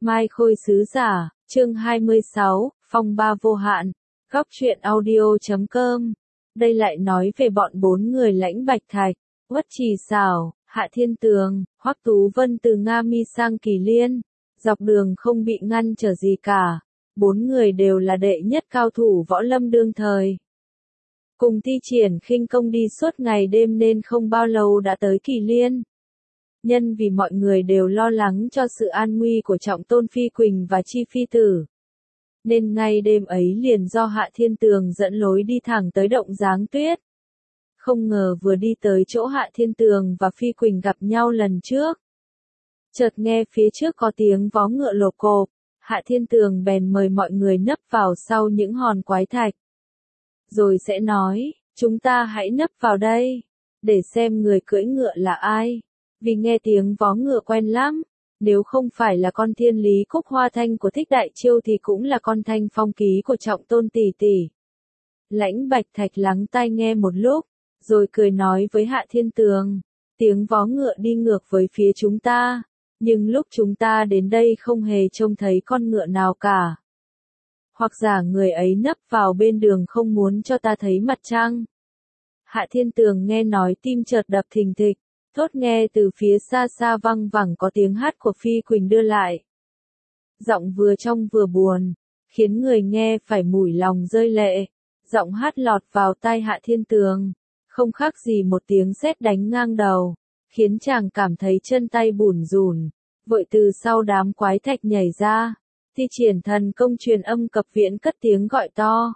Mai Khôi sứ giả, chương 26, phong ba vô hạn, góc truyện audio.com. Đây lại nói về bọn bốn người Lãnh Bạch Thạch, Uất Trì Xảo, Hạ Thiên Tường, Hoắc Tú Vân từ Nga Mi sang Kỳ Liên, dọc đường không bị ngăn trở gì cả. Bốn người đều là đệ nhất cao thủ võ lâm đương thời. Cùng thi triển khinh công đi suốt ngày đêm nên không bao lâu đã tới Kỳ Liên. Nhân vì mọi người đều lo lắng cho sự an nguy của Trọng Tôn Phi Quỳnh và Chi Phi Tử, nên ngay đêm ấy liền do Hạ Thiên Tường dẫn lối đi thẳng tới động Giáng Tuyết. Không ngờ vừa đi tới chỗ Hạ Thiên Tường và Phi Quỳnh gặp nhau lần trước, chợt nghe phía trước có tiếng vó ngựa lộp cộp. Hạ Thiên Tường bèn mời mọi người nấp vào sau những hòn quái thạch, rồi sẽ nói, chúng ta hãy nấp vào đây, để xem người cưỡi ngựa là ai. Vì nghe tiếng vó ngựa quen lắm, nếu không phải là con Thiên Lý Cúc Hoa Thanh của Thích Đại Chiêu thì cũng là con Thanh Phong Ký của Trọng Tôn tỷ tỷ. Lãnh Bạch Thạch lắng tai nghe một lúc, rồi cười nói với Hạ Thiên Tường, tiếng vó ngựa đi ngược với phía chúng ta, nhưng lúc chúng ta đến đây không hề trông thấy con ngựa nào cả. Hoặc giả người ấy nấp vào bên đường không muốn cho ta thấy mặt trăng. Hạ Thiên Tường nghe nói tim chợt đập thình thịch, thốt nghe từ phía xa xa văng vẳng có tiếng hát của Phi Quỳnh đưa lại. Giọng vừa trong vừa buồn, khiến người nghe phải mủi lòng rơi lệ. Giọng hát lọt vào tai Hạ Thiên Tường, không khác gì một tiếng sét đánh ngang đầu, khiến chàng cảm thấy chân tay bủn rủn, vội từ sau đám quái thạch nhảy ra, thi triển thần công truyền âm cập viễn cất tiếng gọi to.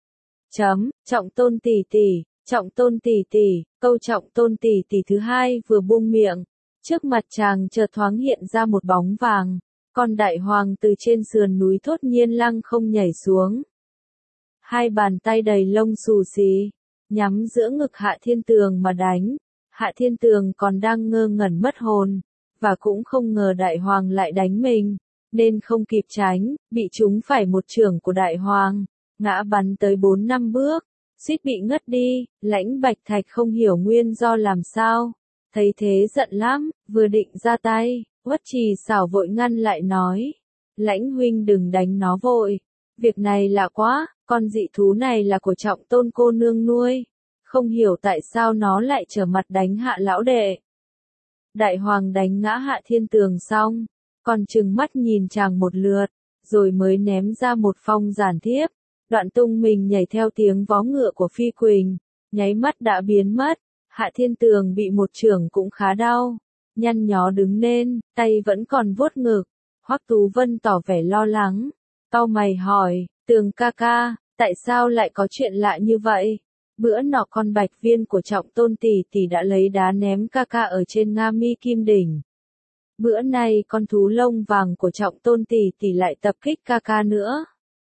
Trọng Tôn tỷ tỷ, Trọng Tôn tỷ tỷ, câu Trọng Tôn tỷ tỷ thứ hai vừa buông miệng, trước mặt chàng chợt thoáng hiện ra một bóng vàng, con đại hoàng từ trên sườn núi thốt nhiên lăng không nhảy xuống. Hai bàn tay đầy lông xù xì, nhắm giữa ngực Hạ Thiên Tường mà đánh. Hạ Thiên Tường còn đang ngơ ngẩn mất hồn, và cũng không ngờ đại hoàng lại đánh mình, nên không kịp tránh, bị trúng phải một chưởng của đại hoàng, ngã bắn tới 4-5 bước, suýt bị ngất đi. Lãnh Bạch Thạch không hiểu nguyên do làm sao, thấy thế giận lắm, vừa định ra tay, Uất Trì Xảo vội ngăn lại nói, Lãnh huynh đừng đánh nó vội, việc này lạ quá, con dị thú này là của Trọng Tôn cô nương nuôi, không hiểu tại sao nó lại trở mặt đánh Hạ lão đệ. Đại hoàng đánh ngã Hạ Thiên Tường xong, còn trừng mắt nhìn chàng một lượt, rồi mới ném ra một phong giản thiếp, đoạn tung mình nhảy theo tiếng vó ngựa của Phi Quỳnh, nháy mắt đã biến mất. Hạ Thiên Tường bị một chưởng cũng khá đau, nhăn nhó đứng lên, tay vẫn còn vuốt ngực. Hoắc Tú Vân tỏ vẻ lo lắng, cau mày hỏi, Tường ca ca, tại sao lại có chuyện lạ như vậy? Bữa nọ con Bạch Viên của Trọng Tôn tỷ tỷ đã lấy đá ném ca ca ở trên Nga Mi Kim Đỉnh. Bữa nay con thú lông vàng của Trọng Tôn tỷ tỷ lại tập kích ca ca nữa.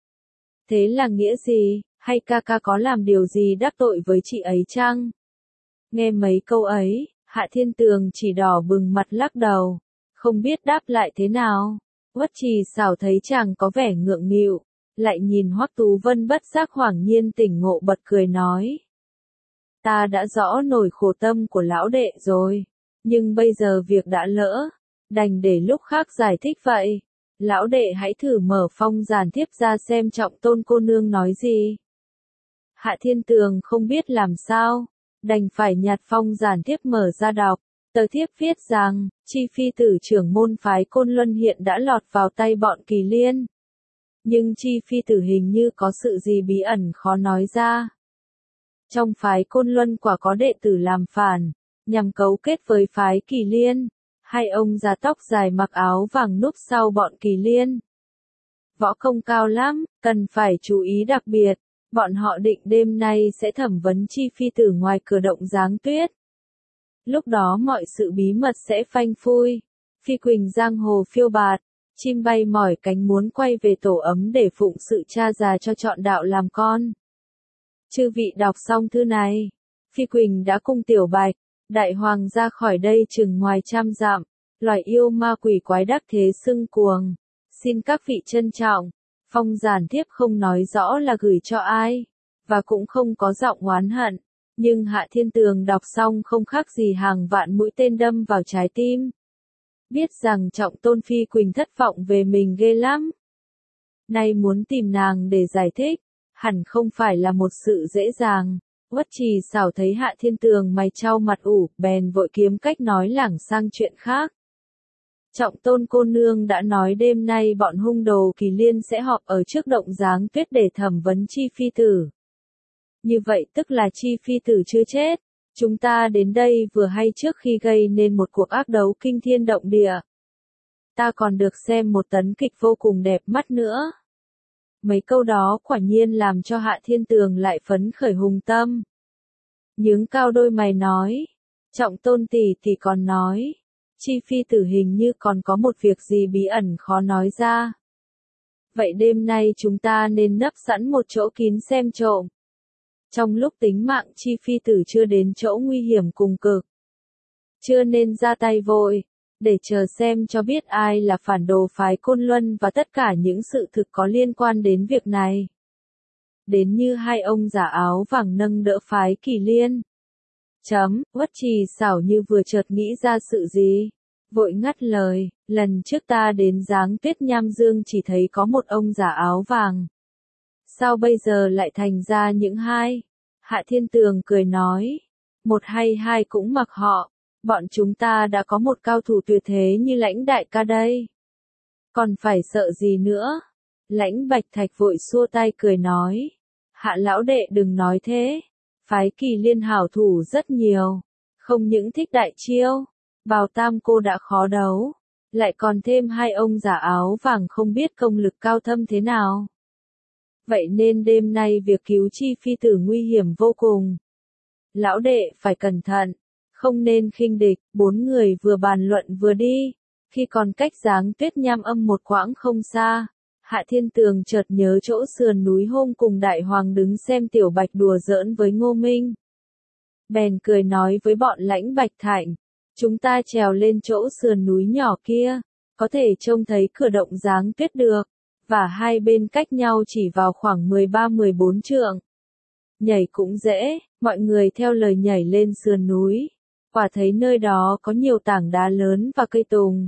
Thế là nghĩa gì, hay ca ca có làm điều gì đắc tội với chị ấy chăng? Nghe mấy câu ấy, Hạ Thiên Tường chỉ đỏ bừng mặt lắc đầu, không biết đáp lại thế nào. Uất Trì Xảo thấy chàng có vẻ ngượng nghịu, lại nhìn Hoắc Tú Vân bất giác hoảng nhiên tỉnh ngộ bật cười nói. Ta đã rõ nỗi khổ tâm của lão đệ rồi, nhưng bây giờ việc đã lỡ, đành để lúc khác giải thích vậy. Lão đệ hãy thử mở phong giản thiếp ra xem Trọng Tôn cô nương nói gì. Hạ Thiên Tường không biết làm sao, đành phải nhặt phong giản thiếp mở ra đọc. Tờ thiếp viết rằng, Chi Phi Tử trưởng môn phái Côn Luân hiện đã lọt vào tay bọn Kỳ Liên. Nhưng Chi Phi Tử hình như có sự gì bí ẩn khó nói ra. Trong phái Côn Luân quả có đệ tử làm phản, nhằm cấu kết với phái Kỳ Liên. Hai ông già tóc dài mặc áo vàng núp sau bọn Kỳ Liên. Võ công cao lắm, cần phải chú ý đặc biệt. Bọn họ định đêm nay sẽ thẩm vấn Chi Phi Tử ngoài cửa động Giáng Tuyết. Lúc đó mọi sự bí mật sẽ phanh phui. Phi Quỳnh giang hồ phiêu bạt, chim bay mỏi cánh muốn quay về tổ ấm để phụng sự cha già cho chọn đạo làm con. Chư vị đọc xong thư này, Phi Quỳnh đã cung Tiểu Bạch, đại hoàng ra khỏi đây chừng ngoài 100 dặm, loài yêu ma quỷ quái đắc thế xưng cuồng. Xin các vị trân trọng, phong giản thiếp không nói rõ là gửi cho ai, và cũng không có giọng oán hận, nhưng Hạ Thiên Tường đọc xong không khác gì hàng vạn mũi tên đâm vào trái tim. biết rằng Trọng Tôn Phi Quỳnh thất vọng về mình ghê lắm. Nay muốn tìm nàng để giải thích, hẳn không phải là một sự dễ dàng. Uất Trì Sảo thấy Hạ Thiên Tường mày chau mặt ủ, bèn vội kiếm cách nói lảng sang chuyện khác. Trọng Tôn cô nương đã nói đêm nay bọn hung đồ Kỳ Liên sẽ họp ở trước động Giáng Tuyết để thẩm vấn Chi Phi Tử. Như vậy tức là Chi Phi Tử chưa chết. Chúng ta đến đây vừa hay trước khi gây nên một cuộc ác đấu kinh thiên động địa. Ta còn được xem một tấn kịch vô cùng đẹp mắt nữa. Mấy câu đó quả nhiên làm cho Hạ Thiên Tường lại phấn khởi hùng tâm. Nhướng cao đôi mày nói. Trọng Tôn tỷ tỷ còn nói. Chi Phi Tử hình như còn có một việc gì bí ẩn khó nói ra. Vậy đêm nay chúng ta nên nấp sẵn một chỗ kín xem trộm. Trong lúc tính mạng Chi Phi Tử chưa đến chỗ nguy hiểm cùng cực. Chưa nên ra tay vội, để chờ xem cho biết ai là phản đồ phái Côn Luân và tất cả những sự thực có liên quan đến việc này. Đến như hai ông giả áo vàng nâng đỡ phái Kỳ Liên. Uất Trì Sảo như vừa chợt nghĩ ra sự gì. Vội ngắt lời, lần trước ta đến Giáng Tuyết Nham Dương chỉ thấy có một ông giả áo vàng. Sao bây giờ lại thành ra những hai? Hạ Thiên Tường cười nói, một hay hai cũng mặc họ, bọn chúng ta đã có một cao thủ tuyệt thế như Lãnh đại ca đây. Còn phải sợ gì nữa? Lãnh Bạch Thạch vội xua tay cười nói, Hạ lão đệ đừng nói thế, phái Kỳ Liên hảo thủ rất nhiều, không những thích đại chiêu, Bào Tam cô đã khó đấu, lại còn thêm hai ông giả áo vàng không biết công lực cao thâm thế nào. Vậy nên đêm nay việc cứu Chi Phi Tử nguy hiểm vô cùng. Lão đệ phải cẩn thận, không nên khinh địch. Bốn người vừa bàn luận vừa đi, khi còn cách Giáng Tuyết Nham Âm một quãng không xa, Hạ Thiên Tường chợt nhớ chỗ sườn núi hôm cùng Đại Hoàng đứng xem Tiểu Bạch đùa giỡn với Ngô Minh. Bèn cười nói với bọn Lãnh Bạch Thạnh, chúng ta trèo lên chỗ sườn núi nhỏ kia, có thể trông thấy cửa động Giáng Tuyết được. Và hai bên cách nhau chỉ vào khoảng 13-14 trượng. Nhảy cũng dễ, mọi người theo lời nhảy lên sườn núi. Quả thấy nơi đó có nhiều tảng đá lớn và cây tùng.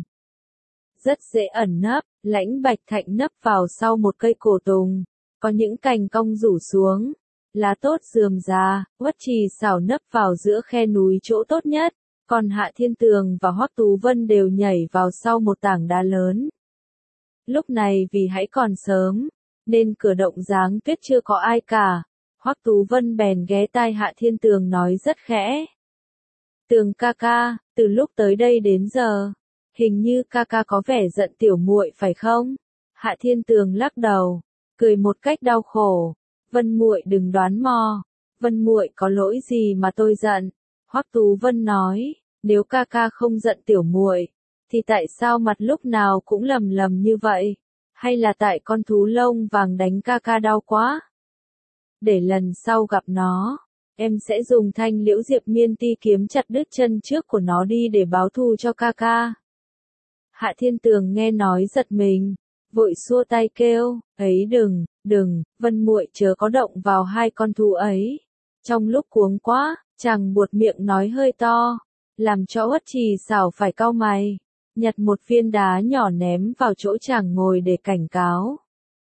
Rất dễ ẩn nấp, Lãnh Bạch Thạnh nấp vào sau một cây cổ tùng. Có những cành cong rủ xuống. Lá tốt rườm rà, Uất Trì Sảo nấp vào giữa khe núi chỗ tốt nhất. Còn Hạ Thiên Tường và Hoắc Tú Vân đều nhảy vào sau một tảng đá lớn. Lúc này vì hãy còn sớm, nên cửa động Giáng Tuyết chưa có ai cả. Hoắc Tú Vân bèn ghé tai Hạ Thiên Tường nói rất khẽ. Tường ca ca, từ lúc tới đây đến giờ, hình như ca ca có vẻ giận tiểu muội phải không? Hạ Thiên Tường lắc đầu, cười một cách đau khổ. Vân muội đừng đoán mò, Vân muội có lỗi gì mà tôi giận? Hoắc Tú Vân nói, nếu ca ca không giận tiểu muội, thì tại sao mặt lúc nào cũng lầm lầm như vậy? Hay là tại con thú lông vàng đánh ca ca đau quá? Để lần sau gặp nó, em sẽ dùng thanh liễu diệp miên ti kiếm chặt đứt chân trước của nó đi để báo thù cho ca ca. Hạ Thiên Tường nghe nói giật mình, vội xua tay kêu, ấy đừng, Vân muội chớ có động vào hai con thú ấy. Trong lúc cuống quá, chàng buột miệng nói hơi to, làm cho Uất Trì Sảo phải cau mày. Nhặt một viên đá nhỏ ném vào chỗ chàng ngồi để cảnh cáo.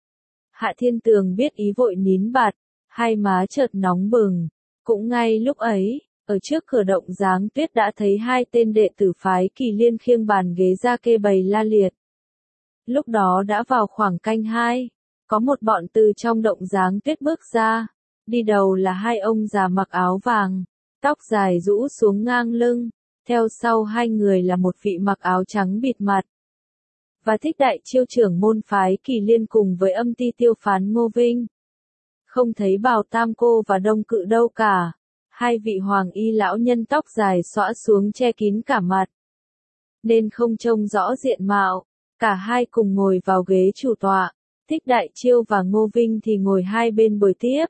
Hạ Thiên Tường biết ý vội nín bặt, hai má chợt nóng bừng. Cũng ngay lúc ấy, ở trước cửa động Giáng Tuyết đã thấy hai tên đệ tử phái Kỳ Liên khiêng bàn ghế ra kê bày la liệt. Lúc đó đã vào khoảng canh 2, có một bọn từ trong động Giáng Tuyết bước ra. Đi đầu là hai ông già mặc áo vàng, tóc dài rũ xuống ngang lưng. Theo sau hai người là một vị mặc áo trắng bịt mặt. Và Thích đại chiêu trưởng môn phái Kỳ Liên cùng với Âm Ti tiêu phán Ngô Vinh. Không thấy Bào Tam cô và Đông Cự đâu cả. Hai vị hoàng y lão nhân tóc dài xõa xuống che kín cả mặt. Nên không trông rõ diện mạo. Cả hai cùng ngồi vào ghế chủ tọa. Thích đại chiêu và Ngô Vinh thì ngồi hai bên bồi tiếp.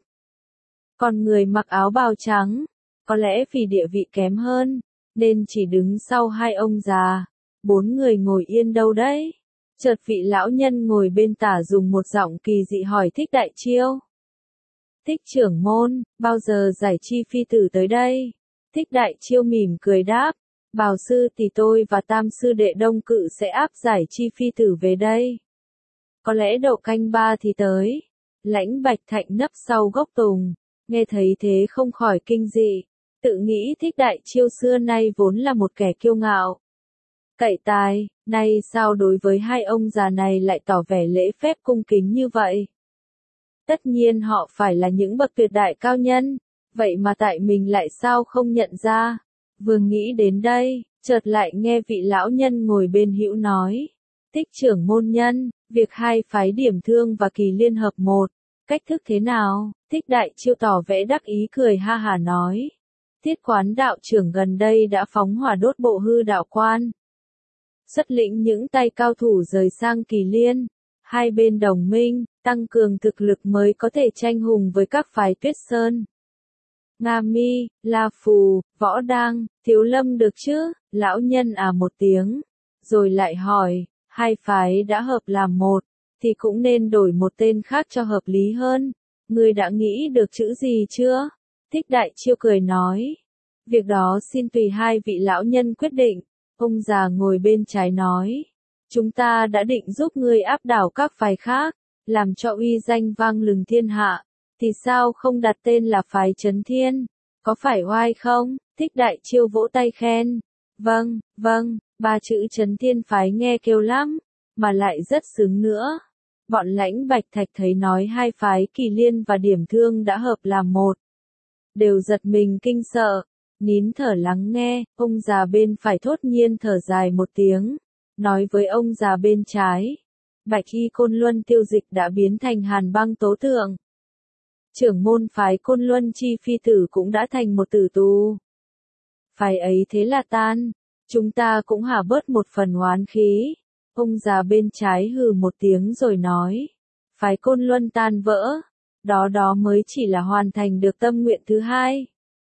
Còn người mặc áo bào trắng, có lẽ vì địa vị kém hơn, nên chỉ đứng sau hai ông già. Bốn người ngồi yên đâu đấy? Chợt vị lão nhân ngồi bên tả dùng một giọng kỳ dị hỏi Thích đại chiêu. Thích trưởng môn, bao giờ giải Chi Phi Tử tới đây? Thích đại chiêu mỉm cười đáp, Bảo sư tỷ tôi và tam sư đệ Đông Cự sẽ áp giải Chi Phi tử về đây. Có lẽ đậu canh 3 thì tới. Lãnh Bạch Thạnh nấp sau gốc tùng, nghe thấy thế không khỏi kinh dị, tự nghĩ Thích Đại Chiêu xưa nay vốn là một kẻ kiêu ngạo. Cậy tài, nay sao đối với hai ông già này lại tỏ vẻ lễ phép cung kính như vậy? Tất nhiên họ phải là những bậc tuyệt đại cao nhân, vậy mà tại mình lại sao không nhận ra? Vừa nghĩ đến đây, chợt lại nghe vị lão nhân ngồi bên hữu nói. Thích trưởng môn nhân, việc hai phái Điểm Thương và Kỳ liên hợp một, cách thức thế nào? Thích Đại Chiêu tỏ vẻ đắc ý cười ha hả nói. Thiết Quán đạo trưởng gần đây đã phóng hỏa đốt Bộ Hư đạo quan. Xuất lĩnh những tay cao thủ rời sang Kỳ Liên, hai bên đồng minh, tăng cường thực lực mới có thể tranh hùng với các phái Tuyết Sơn. Nga Mi, La Phù, Võ Đăng, Thiếu Lâm được chứ? Lão nhân một tiếng, rồi lại hỏi, hai phái đã hợp làm một, thì cũng nên đổi một tên khác cho hợp lý hơn. Ngươi đã nghĩ được chữ gì chưa? Thích Đại Chiêu cười nói. Việc đó xin tùy hai vị lão nhân quyết định. Ông già ngồi bên trái nói. Chúng ta đã định giúp ngươi áp đảo các phái khác, làm cho uy danh vang lừng thiên hạ. Thì sao không đặt tên là phái Chấn Thiên? Có phải oai không? Thích Đại Chiêu vỗ tay khen. Vâng, vâng, ba chữ Chấn Thiên phái nghe kêu lắm, mà lại rất sướng nữa. Bọn Lãnh Bạch Thạch thấy nói hai phái Kỳ Liên và Điểm Thương đã hợp làm một, đều giật mình kinh sợ, nín thở lắng nghe. Ông già bên phải thốt nhiên thở dài một tiếng, nói với ông già bên trái. Bạch Y Côn Luân Tiêu Dịch đã biến thành Hàn Băng Tố Thượng. Trưởng môn phái Côn Luân Chi Phi tử cũng đã thành một tử tù. Phái ấy thế là tan, chúng ta cũng hả bớt một phần oán khí. Ông già bên trái hừ một tiếng rồi nói. Phái Côn Luân tan vỡ, đó mới chỉ là hoàn thành được tâm nguyện thứ hai.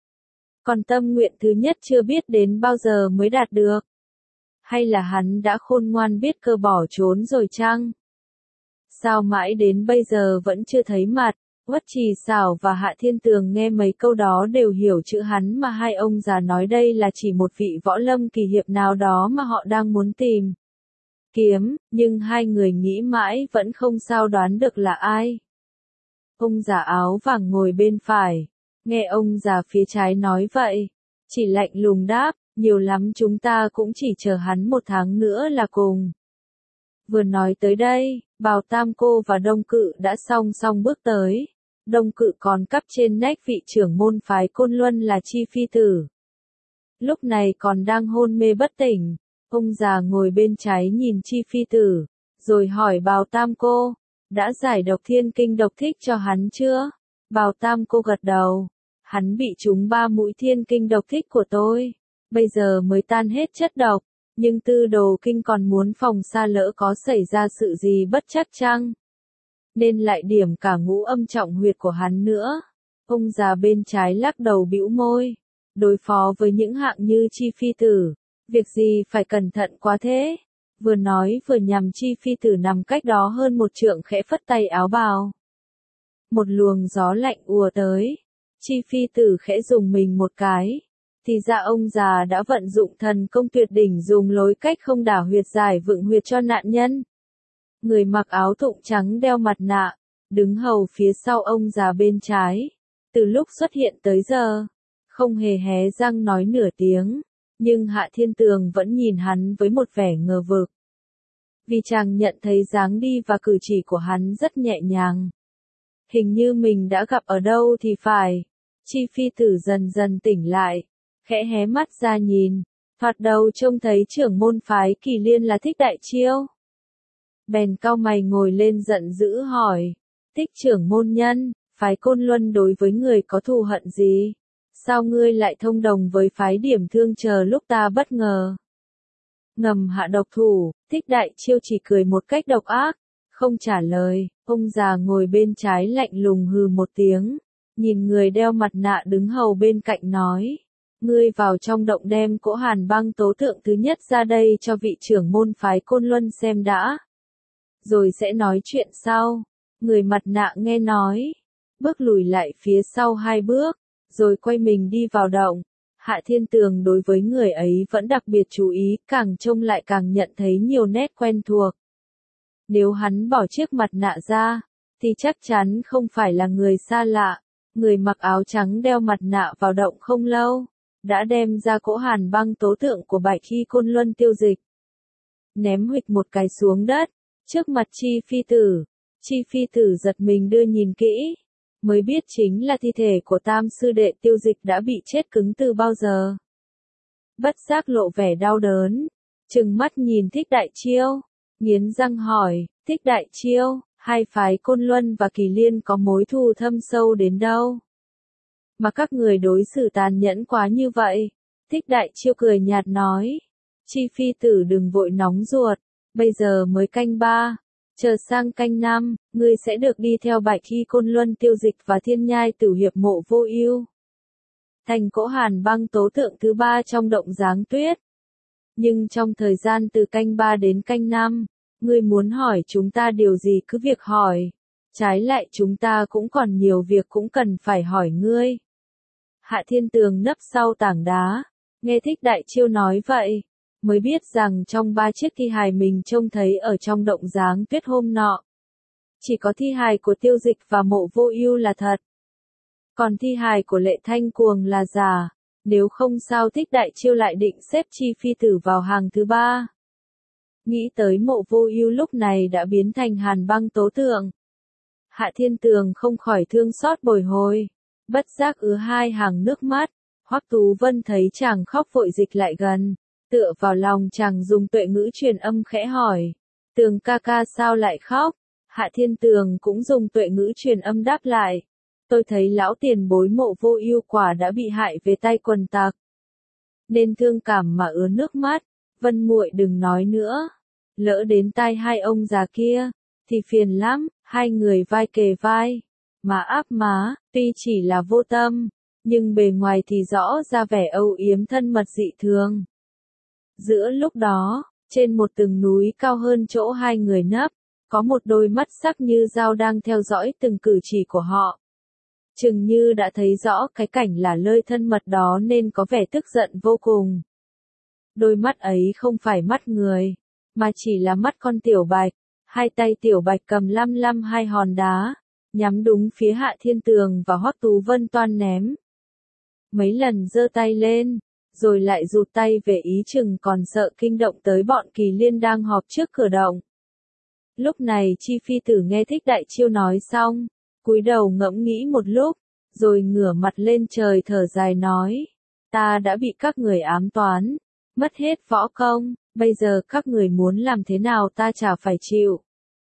Còn tâm nguyện thứ nhất chưa biết đến bao giờ mới đạt được. Hay là hắn đã khôn ngoan biết cơ bỏ trốn rồi chăng? Sao mãi đến bây giờ vẫn chưa thấy mặt? Uất Trì Sảo và Hạ Thiên Tường nghe mấy câu đó đều hiểu chữ hắn mà hai ông già nói đây là chỉ một vị võ lâm kỳ hiệp nào đó mà họ đang muốn tìm kiếm, nhưng hai người nghĩ mãi vẫn không sao đoán được là ai. Ông già áo vàng ngồi bên phải, nghe ông già phía trái nói vậy, chỉ lạnh lùng đáp, nhiều lắm chúng ta cũng chỉ chờ hắn 1 tháng nữa là cùng. Vừa nói tới đây, Bào Tam Cô và Đông Cự đã song song bước tới. Đông Cự còn cắp trên nách vị trưởng môn phái Côn Luân là Chi Phi tử. Lúc này còn đang hôn mê bất tỉnh. Ông già ngồi bên trái nhìn Chi Phi tử, rồi hỏi Bào Tam Cô, đã giải độc thiên kinh độc thích cho hắn chưa? Bào Tam Cô gật đầu, hắn bị trúng 3 mũi thiên kinh độc thích của tôi, bây giờ mới tan hết chất độc, nhưng tư đồ kinh còn muốn phòng xa lỡ có xảy ra sự gì bất chắc chăng? Nên lại điểm cả ngũ âm trọng huyệt của hắn nữa. Ông già bên trái lắc đầu bĩu môi, đối phó với những hạng như Chi Phi tử, việc gì phải cẩn thận quá thế? Vừa nói vừa nhằm Chi Phi tử nằm cách đó hơn 1 trượng khẽ phất tay áo bào. Một luồng gió lạnh ùa tới, Chi Phi tử khẽ dùng mình một cái, thì ra ông già đã vận dụng thần công tuyệt đỉnh dùng lối cách không đả huyệt giải vượng huyệt cho nạn nhân. Người mặc áo thụng trắng đeo mặt nạ, đứng hầu phía sau ông già bên trái, từ lúc xuất hiện tới giờ, không hề hé răng nói nửa tiếng, nhưng Hạ Thiên Tường vẫn nhìn hắn với một vẻ ngờ vực. Vì chàng nhận thấy dáng đi và cử chỉ của hắn rất nhẹ nhàng. Hình như mình đã gặp ở đâu thì phải. Chi Phi tử dần dần tỉnh lại, khẽ hé mắt ra nhìn, thoạt đầu trông thấy trưởng môn phái Kỳ Liên là Thích Đại Chiêu. Bèn cau mày ngồi lên giận dữ hỏi, Thích trưởng môn nhân, phái Côn Luân đối với người có thù hận gì? Sao ngươi lại thông đồng với phái Điểm Thương chờ lúc ta bất ngờ? Ngầm hạ độc thủ, Thích Đại Chiêu chỉ cười một cách độc ác, không trả lời. Ông già ngồi bên trái lạnh lùng hừ một tiếng, nhìn người đeo mặt nạ đứng hầu bên cạnh nói, ngươi vào trong động đem cỗ Hàn Băng Tố Thượng thứ nhất ra đây cho vị trưởng môn phái Côn Luân xem đã, rồi sẽ nói chuyện sau. Người mặt nạ nghe nói, bước lùi lại phía sau 2 bước, rồi quay mình đi vào động. Hạ Thiên Tường đối với người ấy vẫn đặc biệt chú ý, càng trông lại càng nhận thấy nhiều nét quen thuộc. Nếu hắn bỏ chiếc mặt nạ ra, thì chắc chắn không phải là người xa lạ. Người mặc áo trắng đeo mặt nạ vào động không lâu, đã đem ra cỗ hàn băng tố tượng của Bạch Hy Côn Luân tiêu dịch. Ném huỵch một cái xuống đất, trước mặt Chi Phi Tử. Chi Phi Tử giật mình đưa nhìn kỹ, mới biết chính là thi thể của tam sư đệ tiêu dịch đã bị chết cứng từ bao giờ. Bất giác lộ vẻ đau đớn, trừng mắt nhìn Thích Đại Chiêu, nghiến răng hỏi, Thích Đại Chiêu, hai phái Côn Luân và Kỳ Liên có mối thù thâm sâu đến đâu? Mà các người đối xử tàn nhẫn quá như vậy. Thích Đại Chiêu cười nhạt nói, Chi Phi Tử đừng vội nóng ruột, bây giờ mới canh 3, chờ sang canh 5, ngươi sẽ được đi theo Bạch Hy Côn Luân tiêu dịch và Thiên Nhai Tử Hiệp Mộ Vô Ưu. Thành cỗ hàn băng tố tượng thứ 3 trong động Giáng Tuyết. Nhưng trong thời gian từ canh 3 đến canh 5, ngươi muốn hỏi chúng ta điều gì cứ việc hỏi. Trái lại chúng ta cũng còn nhiều việc cũng cần phải hỏi ngươi. Hạ Thiên Tường nấp sau tảng đá, nghe Thích Đại Chiêu nói vậy, mới biết rằng trong 3 chiếc thi hài mình trông thấy ở trong động Giáng Tuyết hôm nọ, chỉ có thi hài của tiêu dịch và Mộ Vô Ưu là thật. Còn thi hài của Lệ Thanh Cuồng là giả, nếu không sao Thích Đại Chiêu lại định xếp Chi Phi Tử vào hàng thứ 3. Nghĩ tới Mộ Vô Ưu lúc này đã biến thành hàn băng tố tượng. Hạ Thiên Tường không khỏi thương xót bồi hồi, bất giác ứa hai hàng nước mắt. Hoắc Tú Vân thấy chàng khóc vội dịch lại gần, tựa vào lòng chàng dùng tuệ ngữ truyền âm khẽ hỏi, Tường ca ca sao lại khóc? Hạ Thiên Tường cũng dùng tuệ ngữ truyền âm đáp lại, tôi thấy lão tiền bối Mộ Vô Ưu quả đã bị hại về tay quần tặc, nên thương cảm mà ứa nước mắt. Vân muội đừng nói nữa, lỡ đến tai hai ông già kia thì phiền lắm. Hai người vai kề vai, má áp má, tuy chỉ là vô tâm, nhưng bề ngoài thì rõ ra vẻ âu yếm thân mật dị thường. Giữa lúc đó, trên một tầng núi cao hơn chỗ hai người nấp, có một đôi mắt sắc như dao đang theo dõi từng cử chỉ của họ. Chừng như đã thấy rõ cái cảnh là lơi thân mật đó nên có vẻ tức giận vô cùng. Đôi mắt ấy không phải mắt người, mà chỉ là mắt con tiểu bạch. Hai tay tiểu bạch cầm lăm lăm hai hòn đá, nhắm đúng phía Hạ Thiên Tường và Hoắc Tú Vân toan ném. Mấy lần giơ tay lên, rồi lại rụt tay về ý chừng còn sợ kinh động tới bọn Kỳ Liên đang họp trước cửa động. Lúc này Chi Phi Tử nghe Thích Đại Chiêu nói xong, cúi đầu ngẫm nghĩ một lúc, rồi ngửa mặt lên trời thở dài nói, ta đã bị các người ám toán, mất hết võ công, bây giờ các người muốn làm thế nào ta chả phải chịu.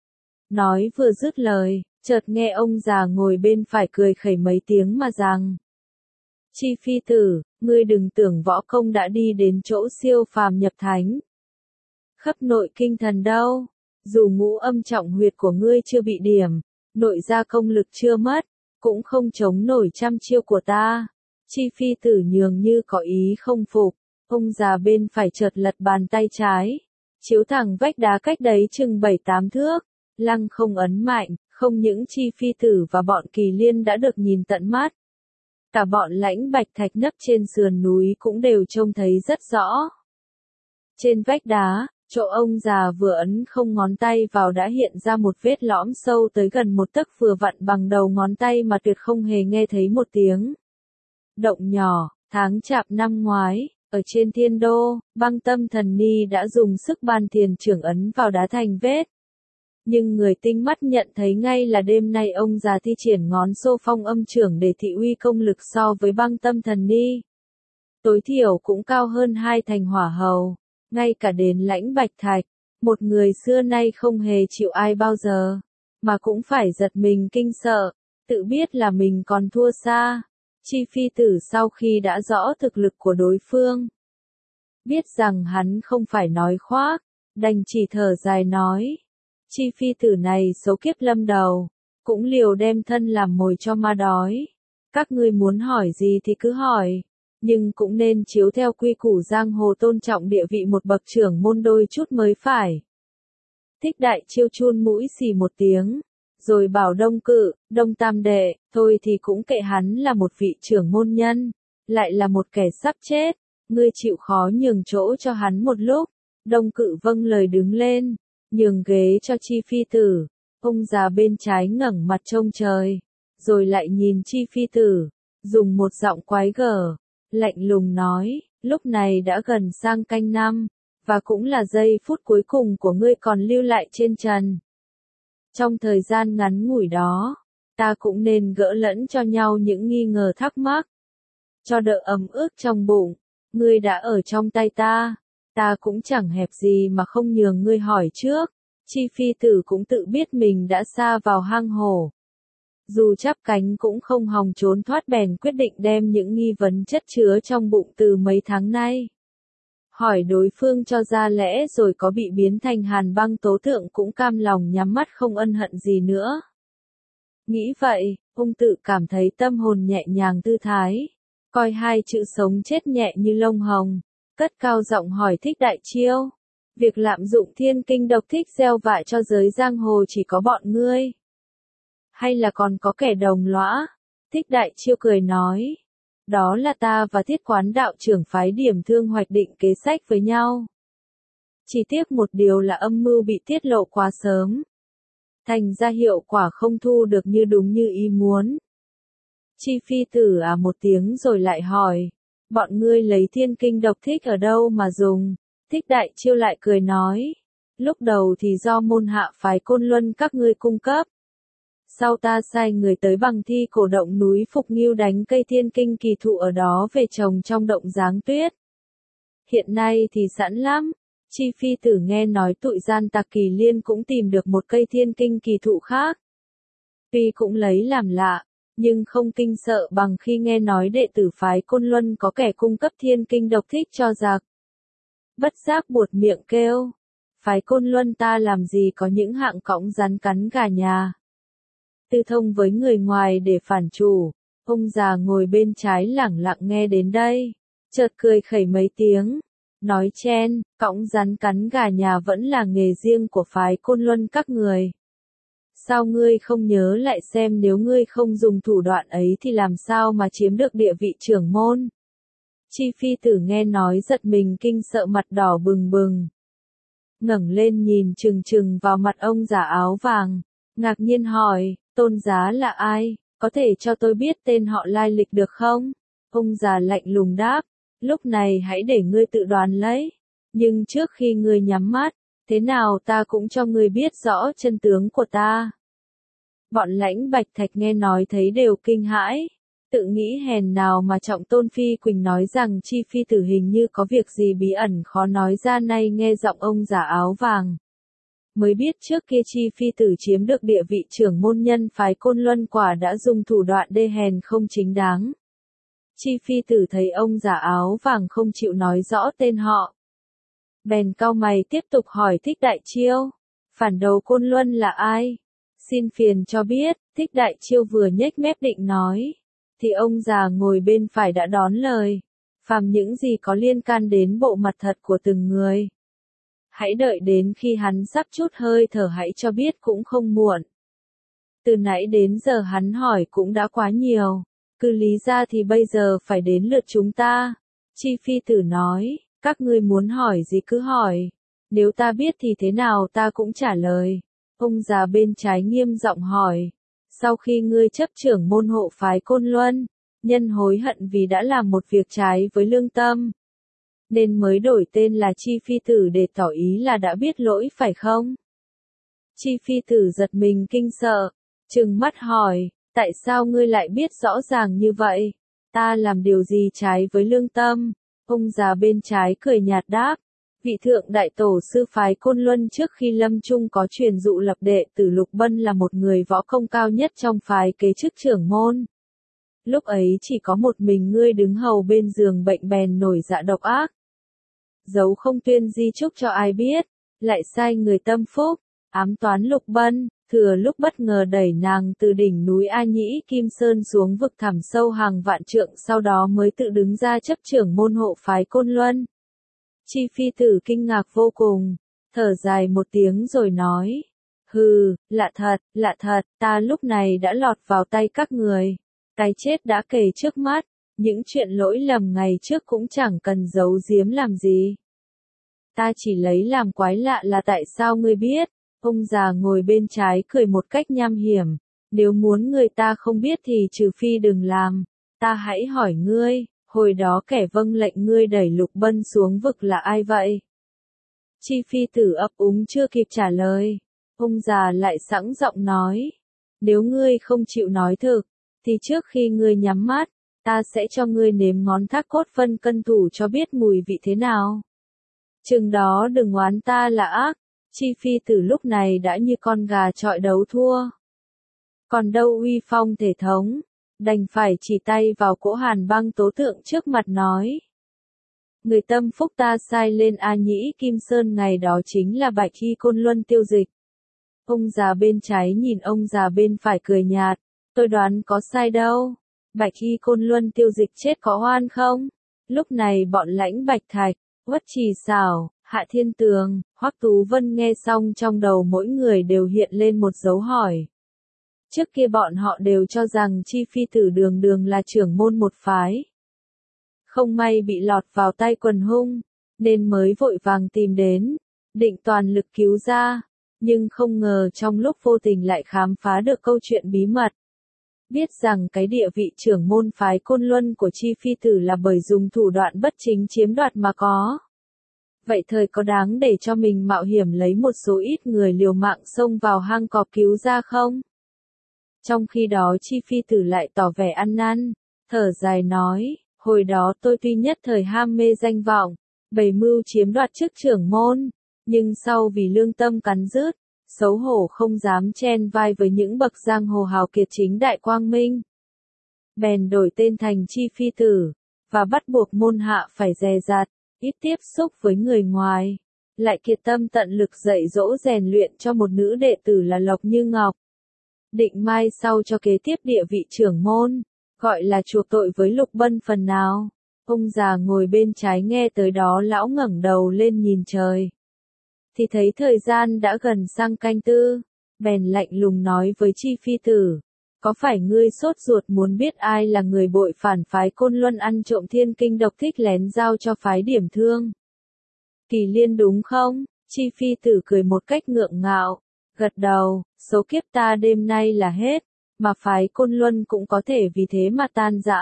Nói vừa dứt lời, chợt nghe ông già ngồi bên phải cười khẩy mấy tiếng mà rằng, Chi Phi Tử, ngươi đừng tưởng võ công đã đi đến chỗ siêu phàm nhập thánh, khắp nội kinh thần đâu, dù ngũ âm trọng huyệt của ngươi chưa bị điểm, nội gia công lực chưa mất, cũng không chống nổi trăm chiêu của ta. Chi Phi Tử nhường như có ý không phục, ông già bên phải chợt lật bàn tay trái, chiếu thẳng vách đá cách đấy chừng 7-8 thước, lăng không ấn mạnh, không những Chi Phi Tử và bọn Kỳ Liên đã được nhìn tận mắt. Cả bọn Lãnh Bạch Thạch nấp trên sườn núi cũng đều trông thấy rất rõ. Trên vách đá, chỗ ông già vừa ấn không ngón tay vào đã hiện ra một vết lõm sâu tới gần một tấc vừa vặn bằng đầu ngón tay mà tuyệt không hề nghe thấy một tiếng. Động nhỏ, tháng Chạp năm ngoái, ở trên Thiên Đô, Băng Tâm Thần Ni đã dùng sức ban thiền trưởng ấn vào đá thành vết. Nhưng người tinh mắt nhận thấy ngay là đêm nay ông già thi triển ngón xô phong âm trưởng để thị uy công lực so với Băng Tâm Thần Ni. Tối thiểu cũng cao hơn 2 thành hỏa hầu, ngay cả đến Lãnh Bạch Thạch, một người xưa nay không hề chịu ai bao giờ, mà cũng phải giật mình kinh sợ, tự biết là mình còn thua xa. Chi Phi Tử sau khi đã rõ thực lực của đối phương, biết rằng hắn không phải nói khoác, đành chỉ thở dài nói, Chi Phi Tử này số kiếp lâm đầu, cũng liều đem thân làm mồi cho ma đói. Các ngươi muốn hỏi gì thì cứ hỏi, nhưng cũng nên chiếu theo quy củ giang hồ tôn trọng địa vị một bậc trưởng môn đôi chút mới phải. Thích Đại Chiêu chun mũi xì một tiếng, rồi bảo Đông Cự, Đông Tam Đệ, thôi thì cũng kệ hắn là một vị trưởng môn nhân, lại là một kẻ sắp chết, ngươi chịu khó nhường chỗ cho hắn một lúc. Đông Cự vâng lời đứng lên, nhường ghế cho Chi Phi Tử. Ông già bên trái ngẩng mặt trông trời, rồi lại nhìn Chi Phi Tử, dùng một giọng quái gở, lạnh lùng nói, lúc này đã gần sang canh năm, và cũng là giây phút cuối cùng của ngươi còn lưu lại trên trần. Trong thời gian ngắn ngủi đó, ta cũng nên gỡ lẫn cho nhau những nghi ngờ thắc mắc. Cho đỡ ấm ức trong bụng, ngươi đã ở trong tay ta cũng chẳng hẹp gì mà không nhường ngươi hỏi trước. Chi Phi Tử cũng tự biết mình đã sa vào hang hổ. Dù chắp cánh cũng không hòng trốn thoát, bèn quyết định đem những nghi vấn chất chứa trong bụng từ mấy tháng nay. Hỏi đối phương cho ra lẽ, rồi có bị biến thành hàn băng tố tượng cũng cam lòng nhắm mắt không ân hận gì nữa. Nghĩ vậy, ông tự cảm thấy tâm hồn nhẹ nhàng thư thái, coi hai chữ sống chết nhẹ như lông hồng, cất cao giọng hỏi Thích Đại Chiêu. Việc lạm dụng thiên kinh độc thích gieo vạ cho giới giang hồ chỉ có bọn ngươi? Hay là còn có kẻ đồng lõa? Thích Đại Chiêu cười nói. Đó là ta và Thiết Quán đạo trưởng phái Điểm Thương hoạch định kế sách với nhau. Chỉ tiếc một điều là âm mưu bị tiết lộ quá sớm. Thành ra hiệu quả không thu được như đúng như ý muốn. Chi Phi Tử một tiếng rồi lại hỏi. Bọn ngươi lấy thiên kinh độc thích ở đâu mà dùng? Thích Đại Chiêu lại cười nói. Lúc đầu thì do môn hạ phái Côn Luân các ngươi cung cấp. Sau ta sai người tới bằng thi cổ động núi Phục Nghiêu đánh cây thiên kinh kỳ thụ ở đó về trồng trong động giáng tuyết. Hiện nay thì sẵn lắm. Chi Phi Tử nghe nói tụi gian tặc Kỳ Liên cũng tìm được một cây thiên kinh kỳ thụ khác. Tuy cũng lấy làm lạ, nhưng không kinh sợ bằng khi nghe nói đệ tử phái Côn Luân có kẻ cung cấp thiên kinh độc thích cho giặc. Bất giác buột miệng kêu. Phái Côn Luân ta làm gì có những hạng cõng rắn cắn gà nhà. Tư thông với người ngoài để phản chủ. Ông già ngồi bên trái lẳng lặng nghe đến đây, chợt cười khẩy mấy tiếng, nói chen, cõng rắn cắn gà nhà vẫn là nghề riêng của phái Côn Luân các người. Sao ngươi không nhớ lại xem nếu ngươi không dùng thủ đoạn ấy thì làm sao mà chiếm được địa vị trưởng môn? Chi Phi Tử nghe nói giật mình kinh sợ, mặt đỏ bừng bừng. Ngẩng lên nhìn chừng chừng vào mặt ông già áo vàng, ngạc nhiên hỏi, tôn giá là ai, có thể cho tôi biết tên họ lai lịch được không? Ông già lạnh lùng đáp, lúc này hãy để ngươi tự đoán lấy, nhưng trước khi ngươi nhắm mắt, thế nào ta cũng cho ngươi biết rõ chân tướng của ta. Bọn Lãnh Bạch Thạch nghe nói thấy đều kinh hãi, tự nghĩ hèn nào mà Trọng Tôn Phi Quỳnh nói rằng Chi Phi Tử hình như có việc gì bí ẩn khó nói ra, nay nghe giọng ông già áo vàng. Mới biết trước kia Chi Phi Tử chiếm được địa vị trưởng môn nhân phái Côn Luân quả đã dùng thủ đoạn đê hèn không chính đáng. Chi Phi Tử thấy ông già áo vàng không chịu nói rõ tên họ, bèn cau mày tiếp tục hỏi Thích Đại Chiêu, phản đầu Côn Luân là ai? Xin phiền cho biết. Thích Đại Chiêu vừa nhếch mép định nói, thì ông già ngồi bên phải đã đón lời, phàm những gì có liên can đến bộ mặt thật của từng người, hãy đợi đến khi hắn sắp chút hơi thở hãy cho biết cũng không muộn. Từ nãy đến giờ hắn hỏi cũng đã quá nhiều, cứ lý ra thì bây giờ phải đến lượt chúng ta. Chi Phi Tử nói, các ngươi muốn hỏi gì cứ hỏi, nếu ta biết thì thế nào ta cũng trả lời. Ông già bên trái nghiêm giọng hỏi, sau khi ngươi chấp trưởng môn hộ phái Côn Luân, nhân hối hận vì đã làm một việc trái với lương tâm, nên mới đổi tên là Chi Phi Tử để tỏ ý là đã biết lỗi phải không? Chi Phi Tử giật mình kinh sợ, trừng mắt hỏi, tại sao ngươi lại biết rõ ràng như vậy? Ta làm điều gì trái với lương tâm? Ông già bên trái cười nhạt đáp, vị thượng đại tổ sư phái Côn Luân trước khi lâm chung có truyền dụ lập đệ tử Lục Bân là một người võ công cao nhất trong phái kế chức trưởng môn. Lúc ấy chỉ có một mình ngươi đứng hầu bên giường bệnh bèn nổi dạ độc ác. Giấu không tuyên di chúc cho ai biết, lại sai người tâm phúc, ám toán Lục Bân, thừa lúc bất ngờ đẩy nàng từ đỉnh núi A Nhĩ Kim Sơn xuống vực thẳm sâu hàng vạn trượng, sau đó mới tự đứng ra chấp trưởng môn hộ phái Côn Luân. Chi Phi Tử kinh ngạc vô cùng, thở dài một tiếng rồi nói, hừ, lạ thật, ta lúc này đã lọt vào tay các người, cái chết đã kề trước mắt, những chuyện lỗi lầm ngày trước cũng chẳng cần giấu giếm làm gì. Ta chỉ lấy làm quái lạ là tại sao ngươi biết. Ông già ngồi bên trái cười một cách nham hiểm. Nếu muốn người ta không biết thì trừ phi đừng làm. Ta hãy hỏi ngươi, hồi đó kẻ vâng lệnh ngươi đẩy Lục Bân xuống vực là ai vậy? Chi Phi Tử ấp úng chưa kịp trả lời. Ông già lại sẵn giọng nói. Nếu ngươi không chịu nói thực, thì trước khi ngươi nhắm mắt, ta sẽ cho ngươi nếm ngón thác cốt phân cân thủ cho biết mùi vị thế nào. Chừng đó đừng oán ta là ác. Chi Phi Tử lúc này đã như con gà chọi đấu thua. Còn đâu uy phong thể thống, đành phải chỉ tay vào cỗ Hàn Băng tố tượng trước mặt nói. Người tâm phúc ta sai lên A Nhĩ Kim Sơn ngày đó chính là Bạch Hy Côn Luân Tiêu Dịch. Ông già bên trái nhìn ông già bên phải cười nhạt, tôi đoán có sai đâu. Bạch Hy Côn Luân Tiêu Dịch chết có oan không? Lúc này bọn Lãnh Bạch Thạch, Uất Trì Xảo, Hạ Thiên Tường, Hoắc Tú Vân nghe xong trong đầu mỗi người đều hiện lên một dấu hỏi. Trước kia bọn họ đều cho rằng Chi Phi Tử đường đường là trưởng môn một phái. Không may bị lọt vào tay quần hung, nên mới vội vàng tìm đến, định toàn lực cứu ra, nhưng không ngờ trong lúc vô tình lại khám phá được câu chuyện bí mật. Biết rằng cái địa vị trưởng môn phái Côn Luân của Chi Phi Tử là bởi dùng thủ đoạn bất chính chiếm đoạt mà có. Vậy thời có đáng để cho mình mạo hiểm lấy một số ít người liều mạng xông vào hang cọp cứu ra không? Trong khi đó Chi Phi Tử lại tỏ vẻ ăn năn, thở dài nói, hồi đó tôi tuy nhất thời ham mê danh vọng, bày mưu chiếm đoạt chức trưởng môn, nhưng sau vì lương tâm cắn rứt, xấu hổ không dám chen vai với những bậc giang hồ hào kiệt chính đại quang minh. Bèn đổi tên thành Chi Phi Tử, và bắt buộc môn hạ phải dè dặt, ít tiếp xúc với người ngoài, lại kiệt tâm tận lực dạy dỗ rèn luyện cho một nữ đệ tử là Lộc Như Ngọc. Định mai sau cho kế tiếp địa vị trưởng môn, gọi là chuộc tội với Lục Bân phần nào. Ông già ngồi bên trái nghe tới đó lão ngẩng đầu lên nhìn trời. Thì thấy thời gian đã gần sang canh tư, bèn lạnh lùng nói với Chi Phi Tử. Có phải ngươi sốt ruột muốn biết ai là người bội phản phái Côn Luân ăn trộm thiên kinh độc thích lén giao cho phái Điểm Thương? Kỳ Liên đúng không? Chi Phi Tử cười một cách ngượng ngạo, gật đầu, số kiếp ta đêm nay là hết, mà phái Côn Luân cũng có thể vì thế mà tan rã.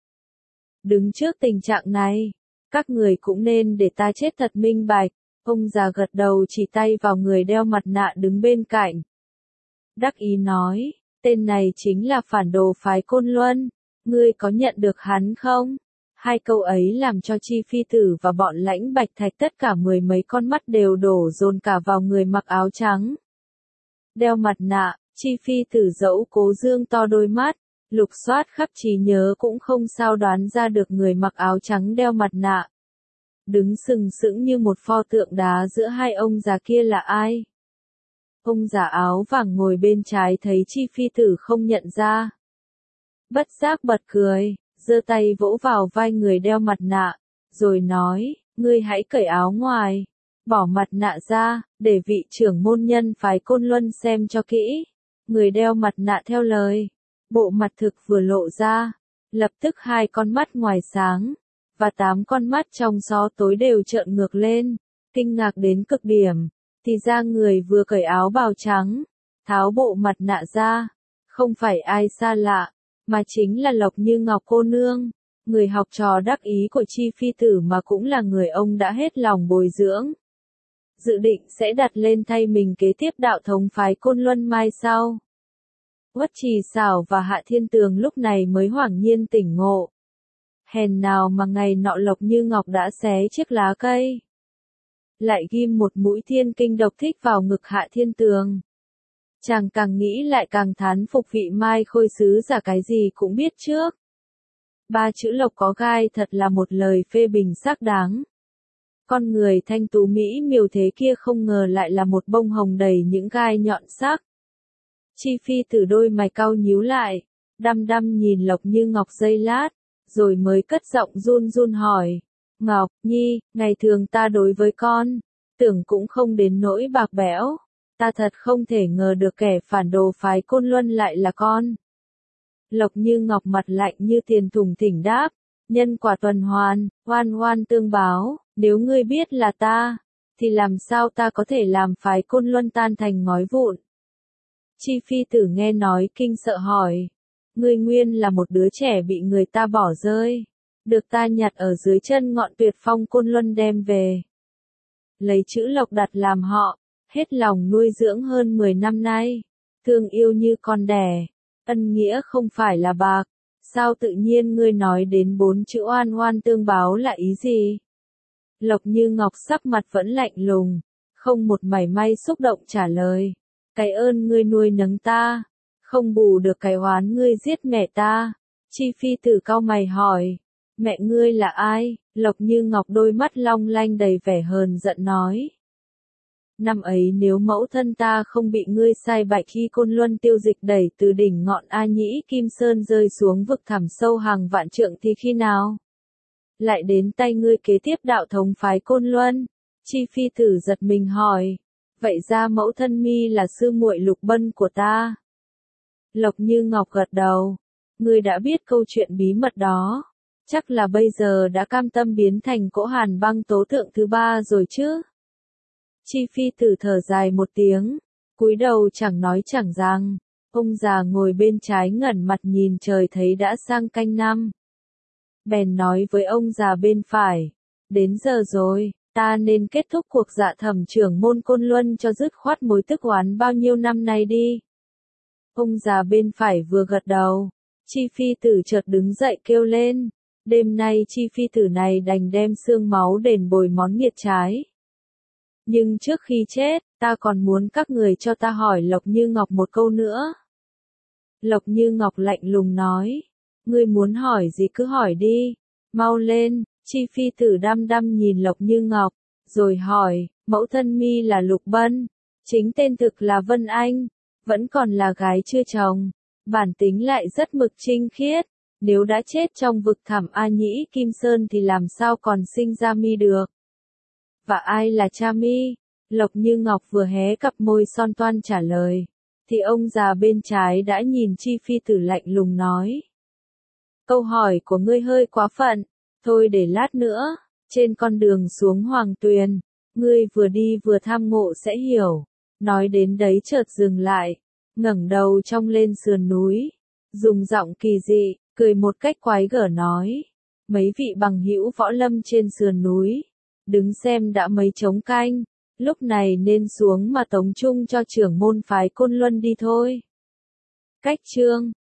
Đứng trước tình trạng này, các người cũng nên để ta chết thật minh bạch. Ông già gật đầu chỉ tay vào người đeo mặt nạ đứng bên cạnh. Đắc ý nói, tên này chính là phản đồ phái Côn Luân, ngươi có nhận được hắn không? Hai câu ấy làm cho Chi Phi Tử và bọn Lãnh Bạch Thạch tất cả mười mấy con mắt đều đổ dồn cả vào người mặc áo trắng. Đeo mặt nạ, Chi Phi Tử dẫu cố dương to đôi mắt, lục soát khắp trí nhớ cũng không sao đoán ra được người mặc áo trắng đeo mặt nạ. Đứng sừng sững như một pho tượng đá giữa hai ông già kia là ai? Ông già áo vàng ngồi bên trái thấy Chi Phi Tử không nhận ra. Bất giác bật cười, giơ tay vỗ vào vai người đeo mặt nạ, rồi nói, ngươi hãy cởi áo ngoài, bỏ mặt nạ ra, để vị trưởng môn nhân phái Côn Luân xem cho kỹ. Người đeo mặt nạ theo lời, bộ mặt thực vừa lộ ra, lập tức hai con mắt ngoài sáng, và 8 con mắt trong xó tối đều trợn ngược lên, kinh ngạc đến cực điểm. Thì ra người vừa cởi áo bào trắng, tháo bộ mặt nạ ra, không phải ai xa lạ, mà chính là Lộc Như Ngọc cô nương, người học trò đắc ý của Chi Phi Tử mà cũng là người ông đã hết lòng bồi dưỡng. Dự định sẽ đặt lên thay mình kế tiếp đạo thống phái Côn Luân mai sau. Uất Trì Xảo và Hạ Thiên Tường lúc này mới hoảng nhiên tỉnh ngộ. Hèn nào mà ngày nọ Lộc Như Ngọc đã xé chiếc lá cây, lại ghim một mũi thiên kinh độc thích vào ngực Hạ Thiên Tường. Chàng càng nghĩ lại càng thán phục vị Mai Khôi sứ giả cái gì cũng biết trước. 3 chữ Lộc có gai thật là một lời phê bình xác đáng. Con người thanh tú mỹ miều thế kia không ngờ lại là một bông hồng đầy những gai nhọn sắc. Chi Phi Tử đôi mày cau nhíu lại, đăm đăm nhìn Lộc Như Ngọc giây lát, rồi mới cất giọng run run hỏi. Ngọc Nhi, ngày thường ta đối với con, tưởng cũng không đến nỗi bạc bẽo. Ta thật không thể ngờ được kẻ phản đồ phái Côn Luân lại là con. Lộc Như Ngọc mặt lạnh như tiền thùng thỉnh đáp, Nhân quả tuần hoàn, oan oan tương báo, nếu ngươi biết là ta, thì làm sao ta có thể làm phái Côn Luân tan thành ngói vụn. Chi Phi Tử nghe nói kinh sợ hỏi, ngươi nguyên là một đứa trẻ bị người ta bỏ rơi, được ta nhặt ở dưới chân ngọn Tuyệt Phong Côn Luân đem về. Lấy chữ Lộc đặt làm họ, hết lòng nuôi dưỡng hơn 10 năm nay, thương yêu như con đẻ, ân nghĩa không phải là bạc, sao tự nhiên ngươi nói đến 4 chữ oan oan tương báo là ý gì? Lộc Như Ngọc sắc mặt vẫn lạnh lùng, không một mảy may xúc động trả lời, cái ơn ngươi nuôi nấng ta, không bù được cái oán ngươi giết mẹ ta. Chi Phi Tử cau mày hỏi, mẹ ngươi là ai? Lộc Như Ngọc đôi mắt long lanh đầy vẻ hờn giận nói. Năm ấy nếu mẫu thân ta không bị ngươi sai bạch khi Côn Luân tiêu dịch đẩy từ đỉnh ngọn A Nhĩ Kim Sơn rơi xuống vực thẳm sâu hàng vạn trượng thì khi nào? Lại đến tay ngươi kế tiếp đạo thống phái Côn Luân? Chi Phi Tử giật mình hỏi, vậy ra mẫu thân mi là sư muội Lục Bân của ta? Lộc Như Ngọc gật đầu, ngươi đã biết câu chuyện bí mật đó, chắc là bây giờ đã cam tâm biến thành Cỗ Hàn Băng tố thượng thứ 3 rồi chứ? Chi Phi Tử thở dài một tiếng, cúi đầu chẳng nói chẳng rằng, ông già ngồi bên trái ngẩn mặt nhìn trời thấy đã sang canh năm. Bèn nói với ông già bên phải, đến giờ rồi, ta nên kết thúc cuộc dạ thẩm trưởng môn Côn Luân cho dứt khoát mối tức oán bao nhiêu năm nay đi. Ông già bên phải vừa gật đầu, Chi Phi Tử chợt đứng dậy kêu lên, đêm nay Chi Phi Tử này đành đem xương máu đền bồi món nghiệt trái. Nhưng trước khi chết, ta còn muốn các người cho ta hỏi Lộc Như Ngọc một câu nữa. Lộc Như Ngọc lạnh lùng nói, ngươi muốn hỏi gì cứ hỏi đi, mau lên. Chi Phi Tử đăm đăm nhìn Lộc Như Ngọc, rồi hỏi, mẫu thân mi là Lục Bân, chính tên thực là Vân Anh, vẫn còn là gái chưa chồng, bản tính lại rất mực trinh khiết, nếu đã chết trong vực thẳm A Nhĩ Kim Sơn thì làm sao còn sinh ra mi được. Và ai là cha mi? Lộc Như Ngọc vừa hé cặp môi son toan trả lời, thì ông già bên trái đã nhìn Chi Phi Tử lạnh lùng nói. Câu hỏi của ngươi hơi quá phận, thôi để lát nữa, trên con đường xuống Hoàng Tuyền, ngươi vừa đi vừa tham ngộ sẽ hiểu. Nói đến đấy chợt dừng lại, ngẩng đầu trông lên sườn núi, dùng giọng kỳ dị, cười một cách quái gở nói, mấy vị bằng hữu võ lâm trên sườn núi, đứng xem đã mấy trống canh, lúc này nên xuống mà tống chung cho trưởng môn phái Côn Luân đi thôi. Cách chương